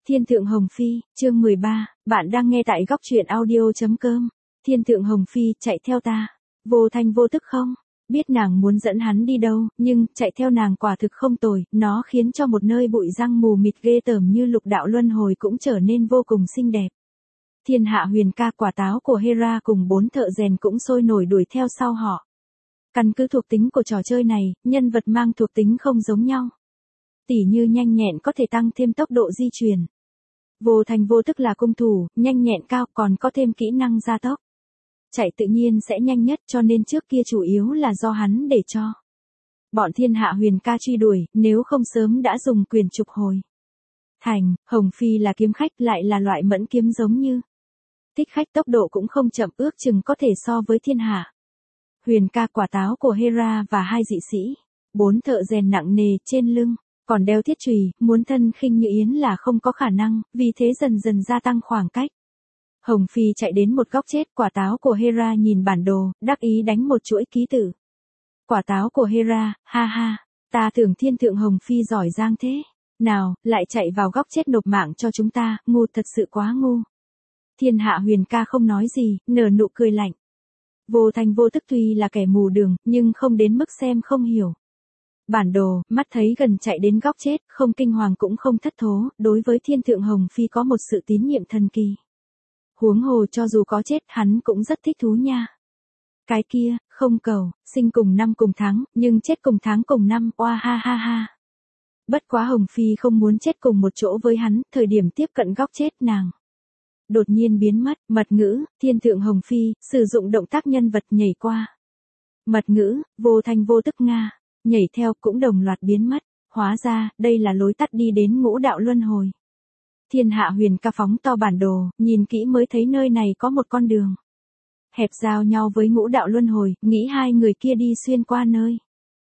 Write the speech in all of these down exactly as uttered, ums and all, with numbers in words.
Thiên Thượng Hồng Phi, chương mười ba, bạn đang nghe tại góc truyện audio.com. Thiên Thượng Hồng Phi, chạy theo ta. Vô thanh vô tức không? Biết nàng muốn dẫn hắn đi đâu, nhưng, chạy theo nàng quả thực không tồi, nó khiến cho một nơi bụi răng mù mịt ghê tởm như lục đạo luân hồi cũng trở nên vô cùng xinh đẹp. Thiên hạ huyền ca quả táo của Hera cùng bốn thợ rèn cũng sôi nổi đuổi theo sau họ. Căn cứ thuộc tính của trò chơi này, nhân vật mang thuộc tính không giống nhau. Tỉ như nhanh nhẹn có thể tăng thêm tốc độ di chuyển. Vô thanh vô tức là cung thủ, nhanh nhẹn cao còn có thêm kỹ năng gia tốc. Chạy tự nhiên sẽ nhanh nhất cho nên trước kia chủ yếu là do hắn để cho. Bọn thiên hạ huyền ca truy đuổi, nếu không sớm đã dùng quyền trục hồi. Thành, Hồng Phi là kiếm khách lại là loại mẫn kiếm giống như. Thích khách tốc độ cũng không chậm ước chừng có thể so với thiên hạ. Huyền ca quả táo của Hera và hai dị sĩ. Bốn thợ rèn nặng nề trên lưng. Còn đeo thiết chùy, muốn thân khinh như yến là không có khả năng, vì thế dần dần gia tăng khoảng cách. Hồng Phi chạy đến một góc chết, quả táo của Hera nhìn bản đồ, đắc ý đánh một chuỗi ký tự. Quả táo của Hera, ha ha, ta tưởng Thiên Thượng Hồng Phi giỏi giang thế. Nào, lại chạy vào góc chết nộp mạng cho chúng ta, ngu thật sự quá ngu. Thiên hạ huyền ca không nói gì, nở nụ cười lạnh. Vô thanh vô tức tuy là kẻ mù đường, nhưng không đến mức xem không hiểu. Bản đồ, mắt thấy gần chạy đến góc chết, không kinh hoàng cũng không thất thố, đối với Thiên Thượng Hồng Phi có một sự tín nhiệm thần kỳ. Huống hồ cho dù có chết, hắn cũng rất thích thú nha. Cái kia, không cầu, sinh cùng năm cùng tháng, nhưng chết cùng tháng cùng năm, oa ha ha ha. Bất quá Hồng Phi không muốn chết cùng một chỗ với hắn, thời điểm tiếp cận góc chết nàng. Đột nhiên biến mất, mật ngữ, Thiên Thượng Hồng Phi, sử dụng động tác nhân vật nhảy qua. Mật ngữ, vô thanh vô tức Nga. Nhảy theo cũng đồng loạt biến mất, hóa ra, đây là lối tắt đi đến ngũ đạo luân hồi. Thiên hạ huyền ca phóng to bản đồ, nhìn kỹ mới thấy nơi này có một con đường. Hẹp giao nhau với ngũ đạo luân hồi, nghĩ hai người kia đi xuyên qua nơi.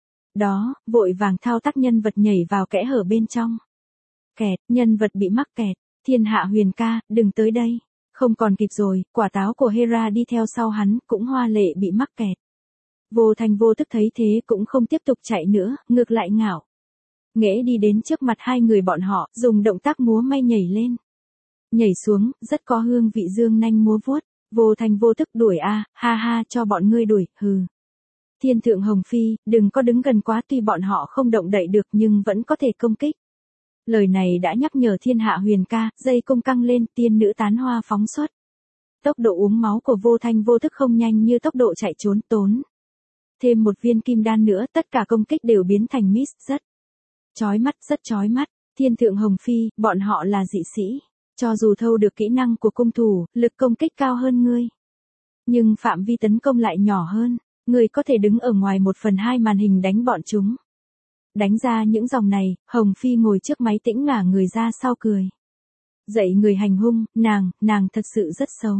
Đó, vội vàng thao tác nhân vật nhảy vào kẽ hở bên trong. Kẹt, nhân vật bị mắc kẹt, thiên hạ huyền ca, đừng tới đây. Không còn kịp rồi, quả táo của Hera đi theo sau hắn, cũng hoa lệ bị mắc kẹt. Vô thanh vô tức thấy thế cũng không tiếp tục chạy nữa, ngược lại ngạo. Nghễ đi đến trước mặt hai người bọn họ, dùng động tác múa may nhảy lên. Nhảy xuống, rất có hương vị dương nanh múa vuốt. Vô thanh vô tức đuổi a, ha ha cho bọn ngươi đuổi, hừ. Thiên Thượng Hồng Phi, đừng có đứng gần quá tuy bọn họ không động đậy được nhưng vẫn có thể công kích. Lời này đã nhắc nhở thiên hạ huyền ca, dây cung căng lên, tiên nữ tán hoa phóng xuất. Tốc độ uống máu của vô thanh vô tức không nhanh như tốc độ chạy trốn tốn. Thêm một viên kim đan nữa, tất cả công kích đều biến thành miss, rất chói mắt, rất chói mắt. Thiên Thượng Hồng Phi, bọn họ là dị sĩ, cho dù thâu được kỹ năng của cung thủ, lực công kích cao hơn ngươi, nhưng phạm vi tấn công lại nhỏ hơn, ngươi có thể đứng ở ngoài một phần hai màn hình đánh bọn chúng. Đánh ra những dòng này, Hồng Phi ngồi trước máy tĩnh ngả người ra sau cười. Dậy người hành hung, nàng, nàng thật sự rất xấu.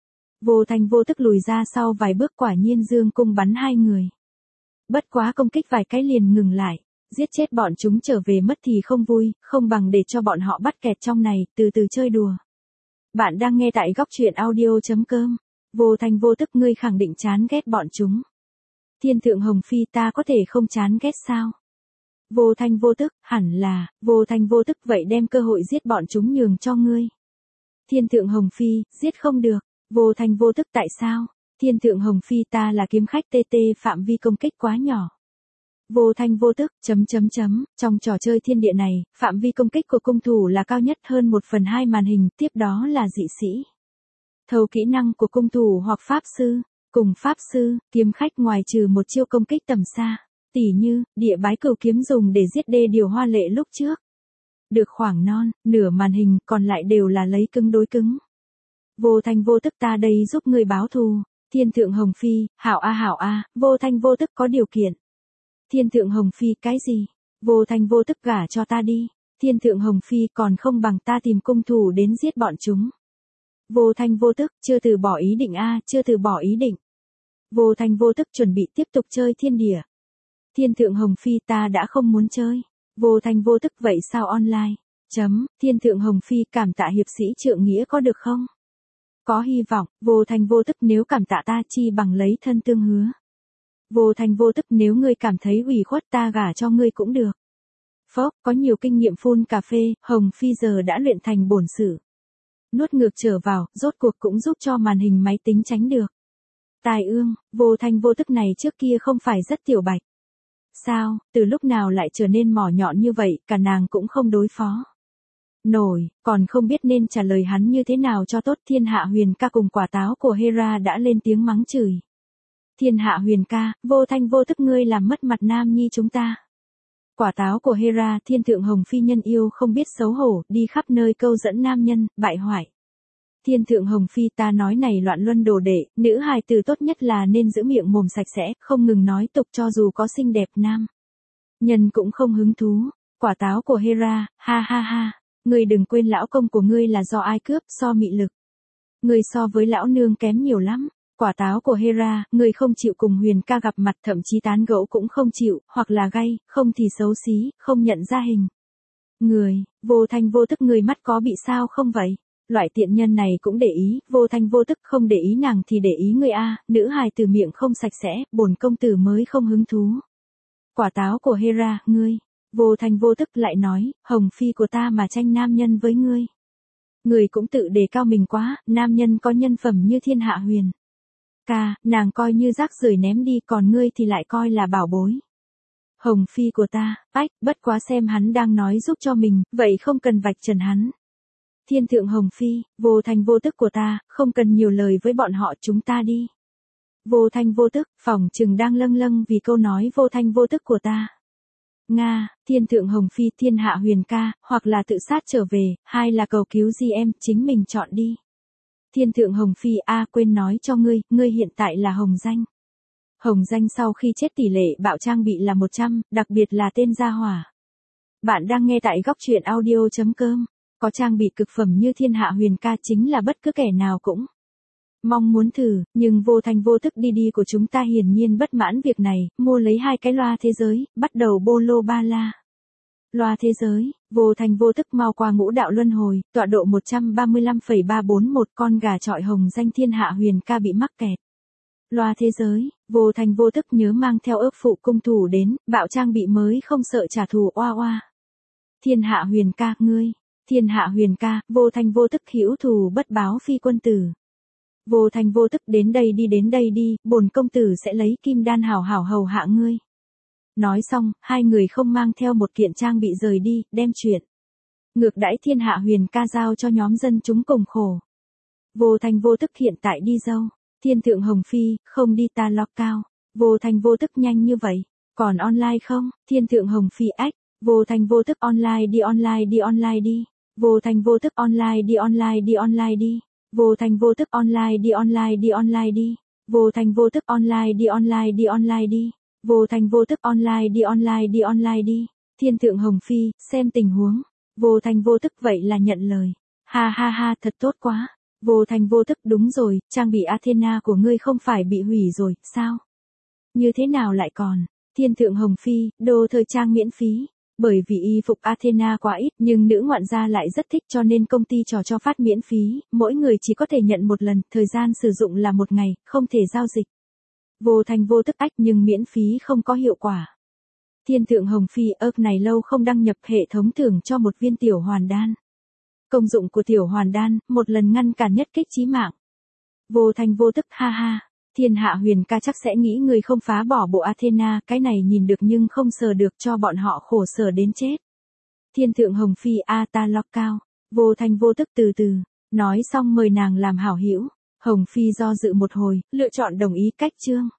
Vô thanh vô tức lùi ra sau vài bước quả nhiên dương cung bắn hai người. Bất quá công kích vài cái liền ngừng lại, giết chết bọn chúng trở về mất thì không vui, không bằng để cho bọn họ bắt kẹt trong này, từ từ chơi đùa. Bạn đang nghe tại góc truyện audio.com. Vô thanh vô tức ngươi khẳng định chán ghét bọn chúng. Thiên Thượng Hồng Phi ta có thể không chán ghét sao? Vô thanh vô tức, hẳn là, vô thanh vô tức vậy đem cơ hội giết bọn chúng nhường cho ngươi. Thiên Thượng Hồng Phi, giết không được. Vô thanh vô tức tại sao? Thiên Thượng Hồng Phi ta là kiếm khách tê tê phạm vi công kích quá nhỏ. Vô thanh vô tức, chấm chấm chấm, trong trò chơi thiên địa này, phạm vi công kích của cung thủ là cao nhất hơn một phần hai màn hình, tiếp đó là dị sĩ. Thâu kỹ năng của cung thủ hoặc pháp sư, cùng pháp sư, kiếm khách ngoài trừ một chiêu công kích tầm xa, tỉ như, địa bái cửu kiếm dùng để giết đê điều hoa lệ lúc trước. Được khoảng non, nửa màn hình, còn lại đều là lấy cứng đối cứng. Vô thanh vô tức ta đây giúp người báo thù. Thiên Thượng Hồng Phi, hảo a hảo a, vô thanh vô tức có điều kiện. Thiên Thượng Hồng Phi cái gì? Vô thanh vô tức gả cho ta đi. Thiên Thượng Hồng Phi còn không bằng ta tìm cung thủ đến giết bọn chúng. Vô thanh vô tức, chưa từ bỏ ý định a, chưa từ bỏ ý định. Vô thanh vô tức chuẩn bị tiếp tục chơi thiên địa. Thiên Thượng Hồng Phi ta đã không muốn chơi. Vô thanh vô tức vậy sao online? Chấm, Thiên Thượng Hồng Phi cảm tạ hiệp sĩ trượng nghĩa có được không? Có hy vọng, vô thanh vô tức nếu cảm tạ ta chi bằng lấy thân tương hứa. Vô thanh vô tức nếu ngươi cảm thấy ủy khuất ta gả cho ngươi cũng được. Phốc, có nhiều kinh nghiệm phun cà phê, Hồng Phi giờ đã luyện thành bổn sự. Nuốt ngược trở vào, rốt cuộc cũng giúp cho màn hình máy tính tránh được. Tai ương, vô thanh vô tức này trước kia không phải rất tiểu bạch. Sao, từ lúc nào lại trở nên mỏ nhọn như vậy, cả nàng cũng không đối phó. Nổi, còn không biết nên trả lời hắn như thế nào cho tốt. Thiên Hạ Huyền ca cùng quả táo của Hera đã lên tiếng mắng chửi. Thiên Hạ Huyền ca, vô thanh vô tức ngươi làm mất mặt nam nhi chúng ta. Quả táo của Hera, thiên thượng Hồng Phi nhân yêu không biết xấu hổ, đi khắp nơi câu dẫn nam nhân, bại hoại. Thiên thượng Hồng Phi ta nói này loạn luân đồ đệ, nữ hài tử tốt nhất là nên giữ miệng mồm sạch sẽ, không ngừng nói tục cho dù có xinh đẹp nam. Nhân cũng không hứng thú. Quả táo của Hera, ha ha ha, ngươi đừng quên lão công của ngươi là do ai cướp, so mị lực. Ngươi so với lão nương kém nhiều lắm. Quả táo của Hera, ngươi không chịu cùng Huyền ca gặp mặt, thậm chí tán gẫu cũng không chịu, hoặc là gay, không thì xấu xí, không nhận ra hình. Người, vô thanh vô tức người mắt có bị sao không vậy? Loại tiện nhân này cũng để ý, vô thanh vô tức không để ý nàng thì để ý người a, nữ hài từ miệng không sạch sẽ, bổn công tử mới không hứng thú. Quả táo của Hera, ngươi, vô thanh vô tức lại nói, Hồng Phi của ta mà tranh nam nhân với ngươi. Ngươi cũng tự đề cao mình quá, nam nhân có nhân phẩm như Thiên Hạ Huyền ca, nàng coi như rác rưởi ném đi, còn ngươi thì lại coi là bảo bối. Hồng Phi của ta, ách, bất quá xem hắn đang nói giúp cho mình, vậy không cần vạch trần hắn. Thiên thượng Hồng Phi, vô thanh vô tức của ta, không cần nhiều lời với bọn họ, chúng ta đi. Vô thanh vô tức, phỏng chừng đang lâng lâng vì câu nói vô thanh vô tức của ta. Nga, thiên thượng Hồng Phi, Thiên Hạ Huyền ca, hoặc là tự sát trở về, hai là cầu cứu gì em, chính mình chọn đi. Thiên thượng Hồng Phi, a quên nói cho ngươi, ngươi hiện tại là Hồng Danh. Hồng Danh sau khi chết tỷ lệ bạo trang bị là một trăm, đặc biệt là tên gia hỏa. Bạn đang nghe tại góc truyện audio chấm com. Có trang bị cực phẩm như Thiên Hạ Huyền ca chính là bất cứ kẻ nào cũng mong muốn thử, nhưng vô thanh vô tức đi đi của chúng ta hiển nhiên bất mãn việc này, mua lấy hai cái loa thế giới, bắt đầu bô lô ba la. Loa thế giới, vô thanh vô tức mau qua ngũ đạo luân hồi, tọa độ một trăm ba mươi lăm phẩy ba bốn mốt con gà trọi Hồng Danh Thiên Hạ Huyền ca bị mắc kẹt. Loa thế giới, vô thanh vô tức nhớ mang theo ước phụ cung thủ đến, bạo trang bị mới không sợ trả thù oa oa. Thiên Hạ Huyền ca, ngươi. Thiên Hạ Huyền ca, vô thanh vô tức hữu thù bất báo phi quân tử. Vô thanh vô tức đến đây đi đến đây đi, bổn công tử sẽ lấy kim đan hảo hảo hầu hạ ngươi. Nói xong, hai người không mang theo một kiện trang bị rời đi, đem chuyện ngược đãi Thiên Hạ Huyền ca giao cho nhóm dân chúng cùng khổ. Vô thanh vô tức hiện tại đi dâu. Thiên thượng Hồng Phi, không đi ta lo cao. Vô thanh vô tức nhanh như vậy, còn online không? Thiên thượng Hồng Phi ách, vô thanh vô tức online đi online đi online đi. Vô thanh vô tức online đi online đi online đi. Vô thanh vô tức online đi online đi online đi. Vô thanh vô tức online đi online đi online đi. Vô thanh vô tức online đi online đi online đi. Thiên thượng Hồng Phi, xem tình huống. Vô thanh vô tức vậy là nhận lời. Ha ha ha, thật tốt quá. Vô thanh vô tức đúng rồi, trang bị Athena của ngươi không phải bị hủy rồi, sao? Như thế nào lại còn? Thiên thượng Hồng Phi, đồ thời trang miễn phí. Bởi vì y phục Athena quá ít, nhưng nữ ngoạn gia lại rất thích cho nên công ty trò cho phát miễn phí, mỗi người chỉ có thể nhận một lần, thời gian sử dụng là một ngày, không thể giao dịch. Vô thanh vô tức ách nhưng miễn phí không có hiệu quả. Thiên thượng Hồng Phi ớp này lâu không đăng nhập hệ thống thưởng cho một viên tiểu hoàn đan. Công dụng của tiểu hoàn đan, một lần ngăn cản nhất kích chí mạng. Vô thanh vô tức ha ha. Thiên Hạ Huyền ca chắc sẽ nghĩ người không phá bỏ bộ Athena, cái này nhìn được nhưng không sờ được cho bọn họ khổ sở đến chết. Thiên thượng Hồng Phi a ta lo cao. Vô thanh vô tức từ từ. Nói xong mời nàng làm hảo hữu. Hồng Phi do dự một hồi, lựa chọn đồng ý cách chương.